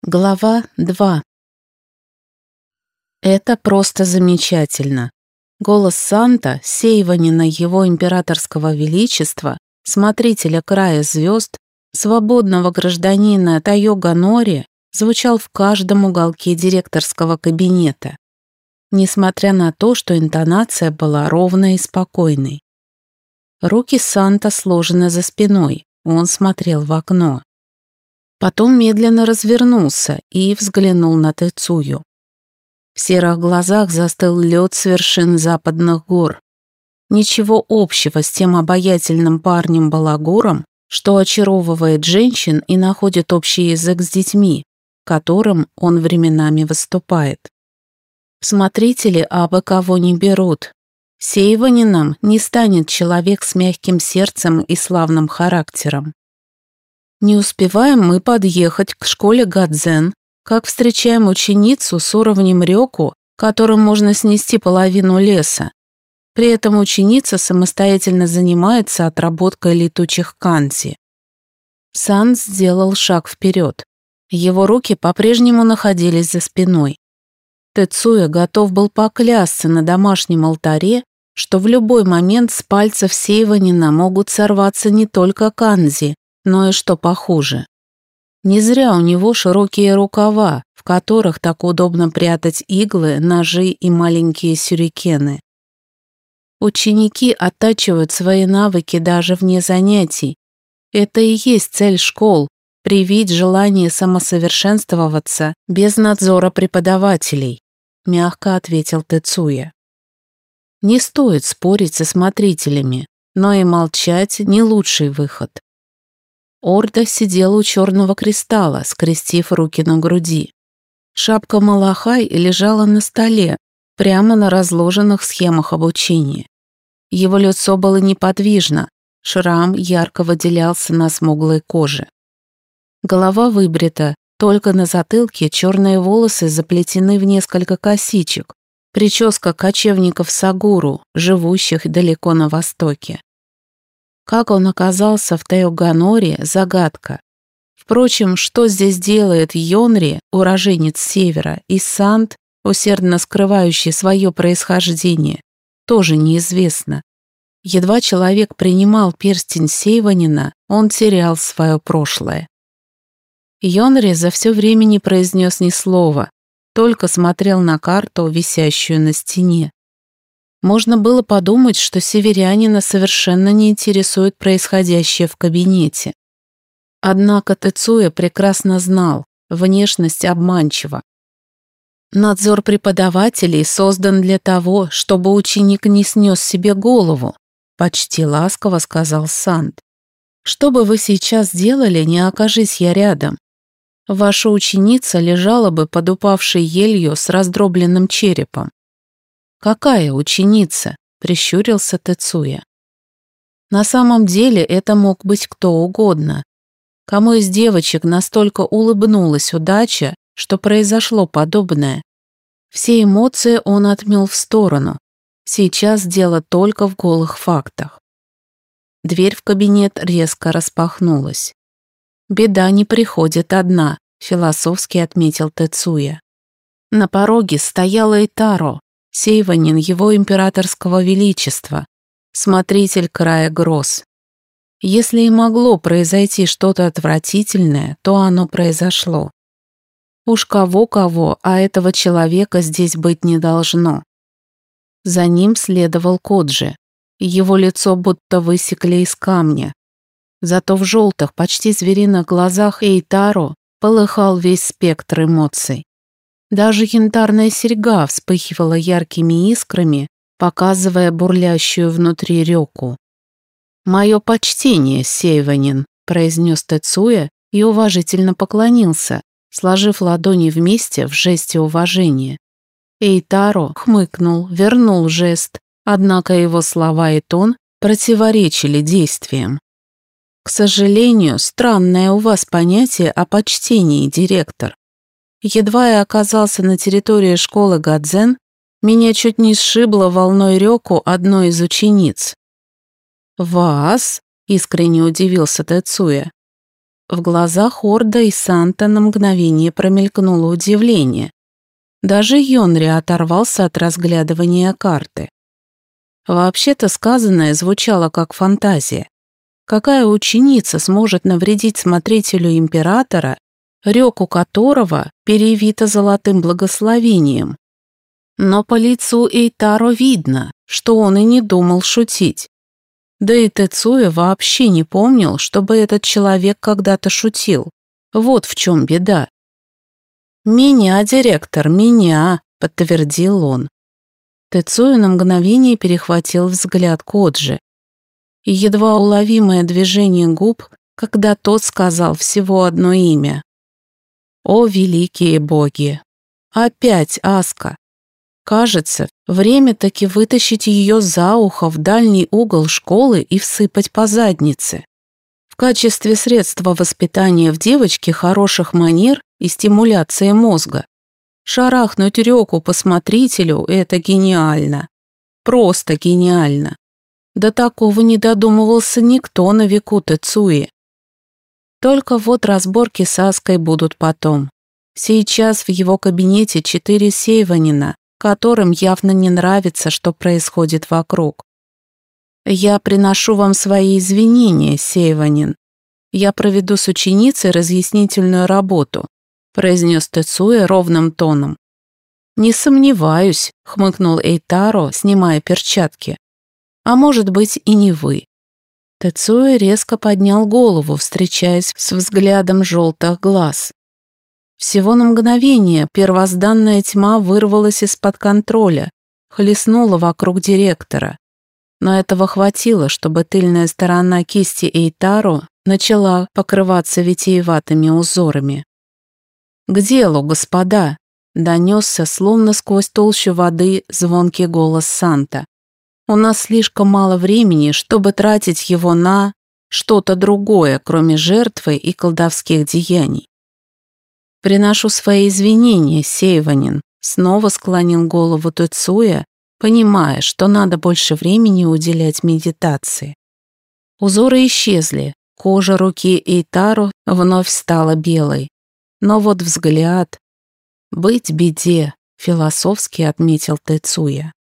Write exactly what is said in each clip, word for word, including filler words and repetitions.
Глава два. Это просто замечательно. Голос Санта, сеиванина его императорского величества, смотрителя края звезд, свободного гражданина Тайога Нори, звучал в каждом уголке директорского кабинета, несмотря на то, что интонация была ровной и спокойной. Руки Санта сложены за спиной, он смотрел в окно. Потом медленно развернулся и взглянул на Тецую. В серых глазах застыл лед с вершин западных гор. Ничего общего с тем обаятельным парнем-балагуром, что очаровывает женщин и находит общий язык с детьми, которым он временами выступает. В смотрители абы кого не берут. Сеиванином не станет человек с мягким сердцем и славным характером. Не успеваем мы подъехать к школе Гадзен, как встречаем ученицу с уровнем рёку, которым можно снести половину леса. При этом ученица самостоятельно занимается отработкой летучих канзи. Сан сделал шаг вперед. Его руки по-прежнему находились за спиной. Тецуя готов был поклясться на домашнем алтаре, что в любой момент с пальцев Сеиванина могут сорваться не только канзи, но и что похуже. Не зря у него широкие рукава, в которых так удобно прятать иглы, ножи и маленькие сюрикены. Ученики оттачивают свои навыки даже вне занятий. Это и есть цель школ – привить желание самосовершенствоваться без надзора преподавателей, мягко ответил Тецуя. Не стоит спорить со смотрителями, но и молчать не лучший выход. Орда сидела у черного кристалла, скрестив руки на груди. Шапка Малахай лежала на столе, прямо на разложенных схемах обучения. Его лицо было неподвижно, шрам ярко выделялся на смуглой коже. Голова выбрита, только на затылке черные волосы заплетены в несколько косичек, прическа кочевников Сагуру, живущих далеко на востоке. Как он оказался в Тайоганори – загадка. Впрочем, что здесь делает Йонри, уроженец Севера, и Сант, усердно скрывающий свое происхождение, тоже неизвестно. Едва человек принимал перстень Сеиванина, он терял свое прошлое. Йонри за все время не произнес ни слова, только смотрел на карту, висящую на стене. Можно было подумать, что северянина совершенно не интересует происходящее в кабинете. Однако Тецуя прекрасно знал, внешность обманчива. Надзор преподавателей создан для того, чтобы ученик не снес себе голову, почти ласково сказал Сант. Что бы вы сейчас делали, не окажись я рядом? Ваша ученица лежала бы под упавшей елью с раздробленным черепом. «Какая ученица?» – прищурился Тецуя. На самом деле это мог быть кто угодно. Кому из девочек настолько улыбнулась удача, что произошло подобное? Все эмоции он отмел в сторону. Сейчас дело только в голых фактах. Дверь в кабинет резко распахнулась. «Беда не приходит одна», – философски отметил Тецуя. На пороге стояла Итаро, Сеиванин его императорского величества, смотритель края гроз. Если и могло произойти что-то отвратительное, то оно произошло. Уж кого-кого, а этого человека здесь быть не должно. За ним следовал Коджи. Его лицо будто высекли из камня. Зато в желтых, почти звериных глазах Эйтаро полыхал весь спектр эмоций. Даже янтарная серьга вспыхивала яркими искрами, показывая бурлящую внутри рёку. «Мое почтение, Сеиванин», – произнес Тецуя и уважительно поклонился, сложив ладони вместе в жесте уважения. Эйтаро хмыкнул, вернул жест, однако его слова и тон противоречили действиям. «К сожалению, странное у вас понятие о почтении, директор. Едва я оказался на территории школы Гадзен, меня чуть не сшибло волной рёку одной из учениц». «Вас?» – искренне удивился Тецуя. В глазах Орда и Санта на мгновение промелькнуло удивление. Даже Йонри оторвался от разглядывания карты. Вообще-то сказанное звучало как фантазия. Какая ученица сможет навредить смотрителю императора, рёку которого перевито золотым благословением? Но по лицу Эйтаро видно, что он и не думал шутить. Да и Тецуя вообще не помнил, чтобы этот человек когда-то шутил. Вот в чем беда. «Меня, директор, меня», — подтвердил он. Тецуя на мгновение перехватил взгляд Коджи. И едва уловимое движение губ, когда тот сказал всего одно имя. «О, великие боги! Опять Аска! Кажется, время таки вытащить ее за ухо в дальний угол школы и всыпать по заднице. В качестве средства воспитания в девочке хороших манер и стимуляции мозга. Шарахнуть рёку по смотрителю – это гениально. Просто гениально. До такого не додумывался никто на веку Тецуи. Только вот разборки с Аской будут потом. Сейчас в его кабинете четыре сейванина, которым явно не нравится, что происходит вокруг. «Я приношу вам свои извинения, сейванин. Я проведу с ученицей разъяснительную работу», произнес Тецуя ровным тоном. «Не сомневаюсь», — хмыкнул Эйтаро, снимая перчатки. «А может быть, и не вы». Тецуя резко поднял голову, встречаясь с взглядом желтых глаз. Всего на мгновение первозданная тьма вырвалась из-под контроля, хлестнула вокруг директора. Но этого хватило, чтобы тыльная сторона кисти Эйтаро начала покрываться витиеватыми узорами. «К делу, господа!» — донесся, словно сквозь толщу воды, звонкий голос Санта. «У нас слишком мало времени, чтобы тратить его на что-то другое, кроме жертвы и колдовских деяний». «Приношу свои извинения, сейванин», — снова склонил голову Тецуя, понимая, что надо больше времени уделять медитации. Узоры исчезли, кожа руки Эйтаро вновь стала белой. Но вот взгляд... «Быть беде», — философски отметил Тецуя.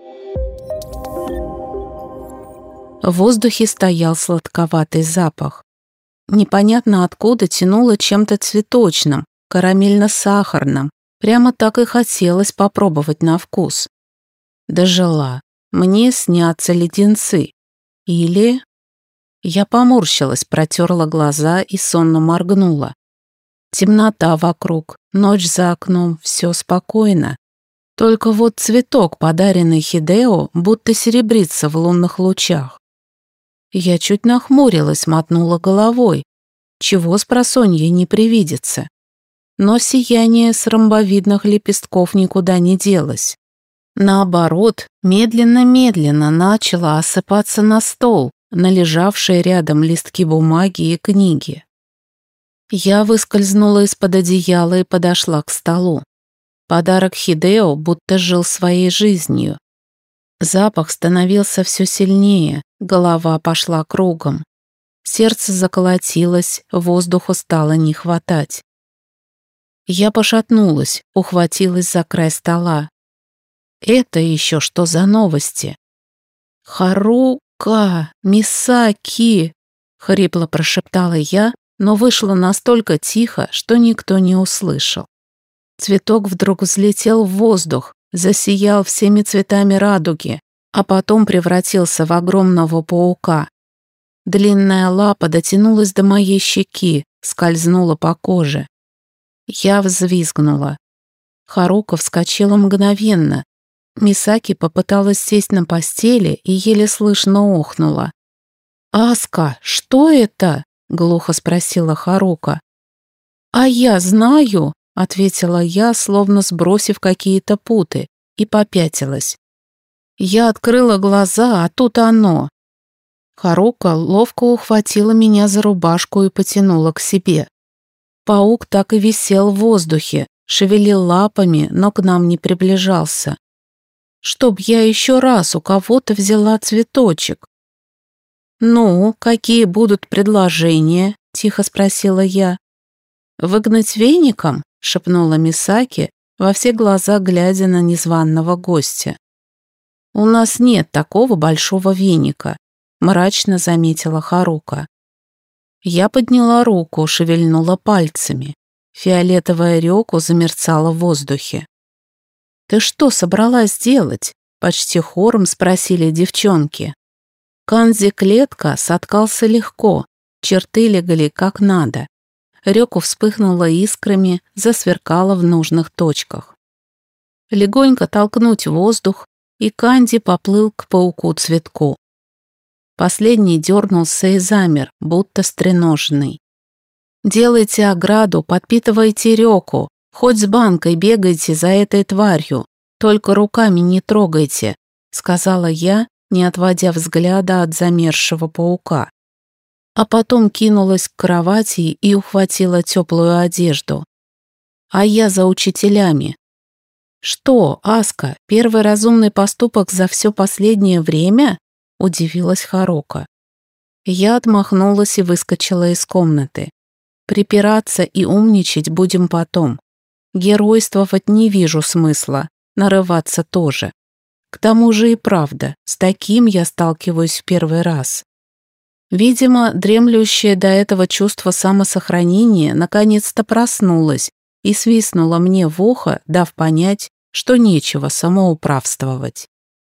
В воздухе стоял сладковатый запах. Непонятно откуда тянуло чем-то цветочным, карамельно-сахарным. Прямо так и хотелось попробовать на вкус. Дожила. Мне снятся леденцы. Или... Я поморщилась, протерла глаза и сонно моргнула. Темнота вокруг, ночь за окном, все спокойно. Только вот цветок, подаренный Хидео, будто серебрится в лунных лучах. Я чуть нахмурилась, мотнула головой. Чего с просонья не привидится? Но сияние с ромбовидных лепестков никуда не делось. Наоборот, медленно-медленно начало осыпаться на стол, на лежавшие рядом листки бумаги и книги. Я выскользнула из-под одеяла и подошла к столу. Подарок Хидео будто жил своей жизнью. Запах становился все сильнее, голова пошла кругом. Сердце заколотилось, воздуху стало не хватать. Я пошатнулась, ухватилась за край стола. Это еще что за новости? «Харука! Мисаки!» — хрипло прошептала я, но вышло настолько тихо, что никто не услышал. Цветок вдруг взлетел в воздух, засиял всеми цветами радуги, а потом превратился в огромного паука. Длинная лапа дотянулась до моей щеки, скользнула по коже. Я взвизгнула. Харука вскочила мгновенно. Мисаки попыталась сесть на постели и еле слышно охнула. «Аска, что это?» — глухо спросила Харука. «А я знаю», — ответила я, словно сбросив какие-то путы, и попятилась. Я открыла глаза, а тут оно. Харука ловко ухватила меня за рубашку и потянула к себе. Паук так и висел в воздухе, шевелил лапами, но к нам не приближался. Чтоб я еще раз у кого-то взяла цветочек. «Ну, какие будут предложения?» — тихо спросила я. «Выгнать веником?» — шепнула Мисаки, во все глаза глядя на незваного гостя. «У нас нет такого большого веника», — мрачно заметила Харука. Я подняла руку, шевельнула пальцами. Фиолетовая рёку замерцала в воздухе. «Ты что собралась делать?» — почти хором спросили девчонки. Канзи-клетка соткался легко, черты легли как надо. Рёку вспыхнула искрами, засверкала в нужных точках. Легонько толкнуть воздух, и Канди поплыл к пауку-цветку. Последний дернулся и замер, будто стреноженный. «Делайте ограду, подпитывайте рёку, хоть с банкой бегайте за этой тварью, только руками не трогайте», — сказала я, не отводя взгляда от замерзшего паука. А потом кинулась к кровати и ухватила теплую одежду. А я за учителями. «Что, Аска, первый разумный поступок за все последнее время?» — удивилась Харука. Я отмахнулась и выскочила из комнаты. Припираться и умничать будем потом. Геройствовать не вижу смысла, нарываться тоже. К тому же и правда, с таким я сталкиваюсь в первый раз. Видимо, дремлющее до этого чувство самосохранения наконец-то проснулось и свистнуло мне в ухо, дав понять, что нечего самоуправствовать.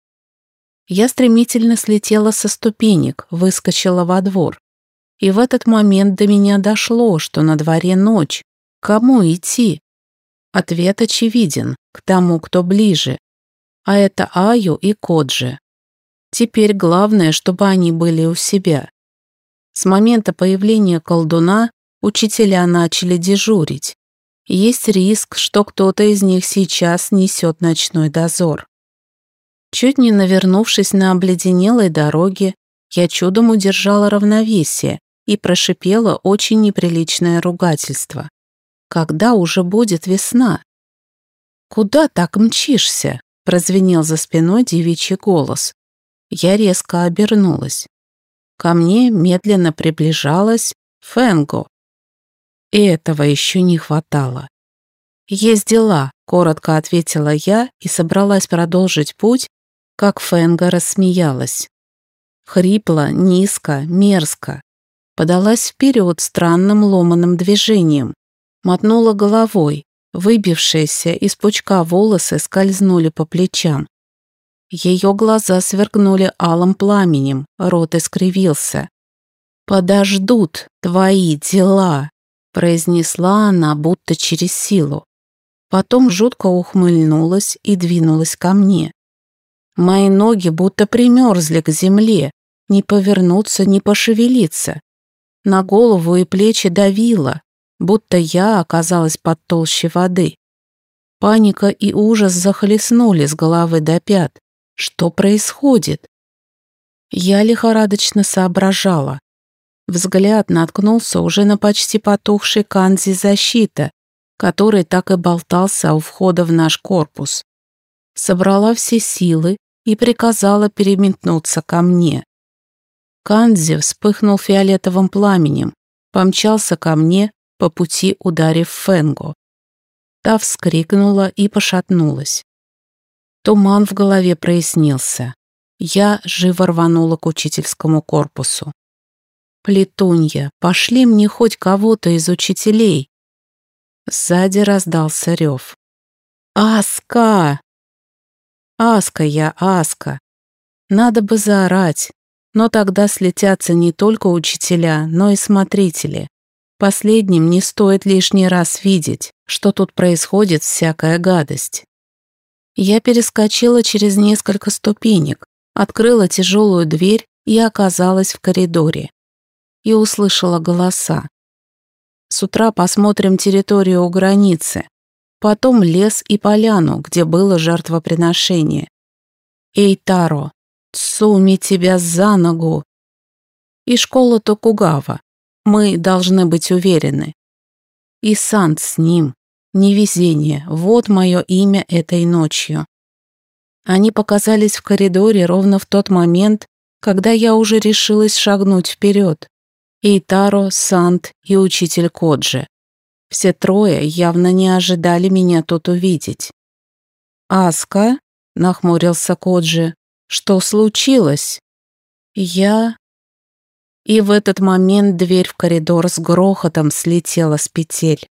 Я стремительно слетела со ступенек, выскочила во двор. И в этот момент до меня дошло, что на дворе ночь. Кому идти? Ответ очевиден, к тому, кто ближе. А это Аю и Коджи. Теперь главное, чтобы они были у себя. С момента появления колдуна учителя начали дежурить. Есть риск, что кто-то из них сейчас несет ночной дозор. Чуть не навернувшись на обледенелой дороге, я чудом удержала равновесие и прошипела очень неприличное ругательство. Когда уже будет весна? «Куда так мчишься?» — прозвенел за спиной девичий голос. Я резко обернулась. Ко мне медленно приближалась Фэнго. И этого еще не хватало. «Есть дела», — коротко ответила я и собралась продолжить путь, как Фэнго рассмеялась. Хрипло, низко, мерзко. Подалась вперед странным ломаным движением. Мотнула головой. Выбившиеся из пучка волосы скользнули по плечам. Ее глаза сверкнули алым пламенем, рот искривился. «Подождут твои дела», — произнесла она будто через силу. Потом жутко ухмыльнулась и двинулась ко мне. Мои ноги будто примерзли к земле, не повернуться, не пошевелиться. На голову и плечи давило, будто я оказалась под толщей воды. Паника и ужас захлестнули с головы до пят. Что происходит? Я лихорадочно соображала. Взгляд наткнулся уже на почти потухший канзи защита, который так и болтался у входа в наш корпус. Собрала все силы и приказала переметнуться ко мне. Канзи вспыхнул фиолетовым пламенем, помчался ко мне, по пути ударив Фэнго. Та вскрикнула и пошатнулась. Туман в голове прояснился. Я живо рванула к учительскому корпусу. «Плетунья, пошли мне хоть кого-то из учителей!» Сзади раздался рев. «Аска!» «Аска я, Аска!» Надо бы заорать, но тогда слетятся не только учителя, но и смотрители. Последним не стоит лишний раз видеть, что тут происходит всякая гадость. Я перескочила через несколько ступенек, открыла тяжелую дверь и оказалась в коридоре. И услышала голоса. С утра посмотрим территорию у границы, потом лес и поляну, где было жертвоприношение. Эй, Таро, Цуми тебя за ногу! И школа Токугава. Мы должны быть уверены. И Сант с ним. Невезение. Вот мое имя этой ночью. Они показались в коридоре ровно в тот момент, когда я уже решилась шагнуть вперед. Эйтаро, Сант и учитель Коджи. Все трое явно не ожидали меня тут увидеть. «Аска?» — нахмурился Коджи. «Что случилось?» «Я...» И в этот момент дверь в коридор с грохотом слетела с петель.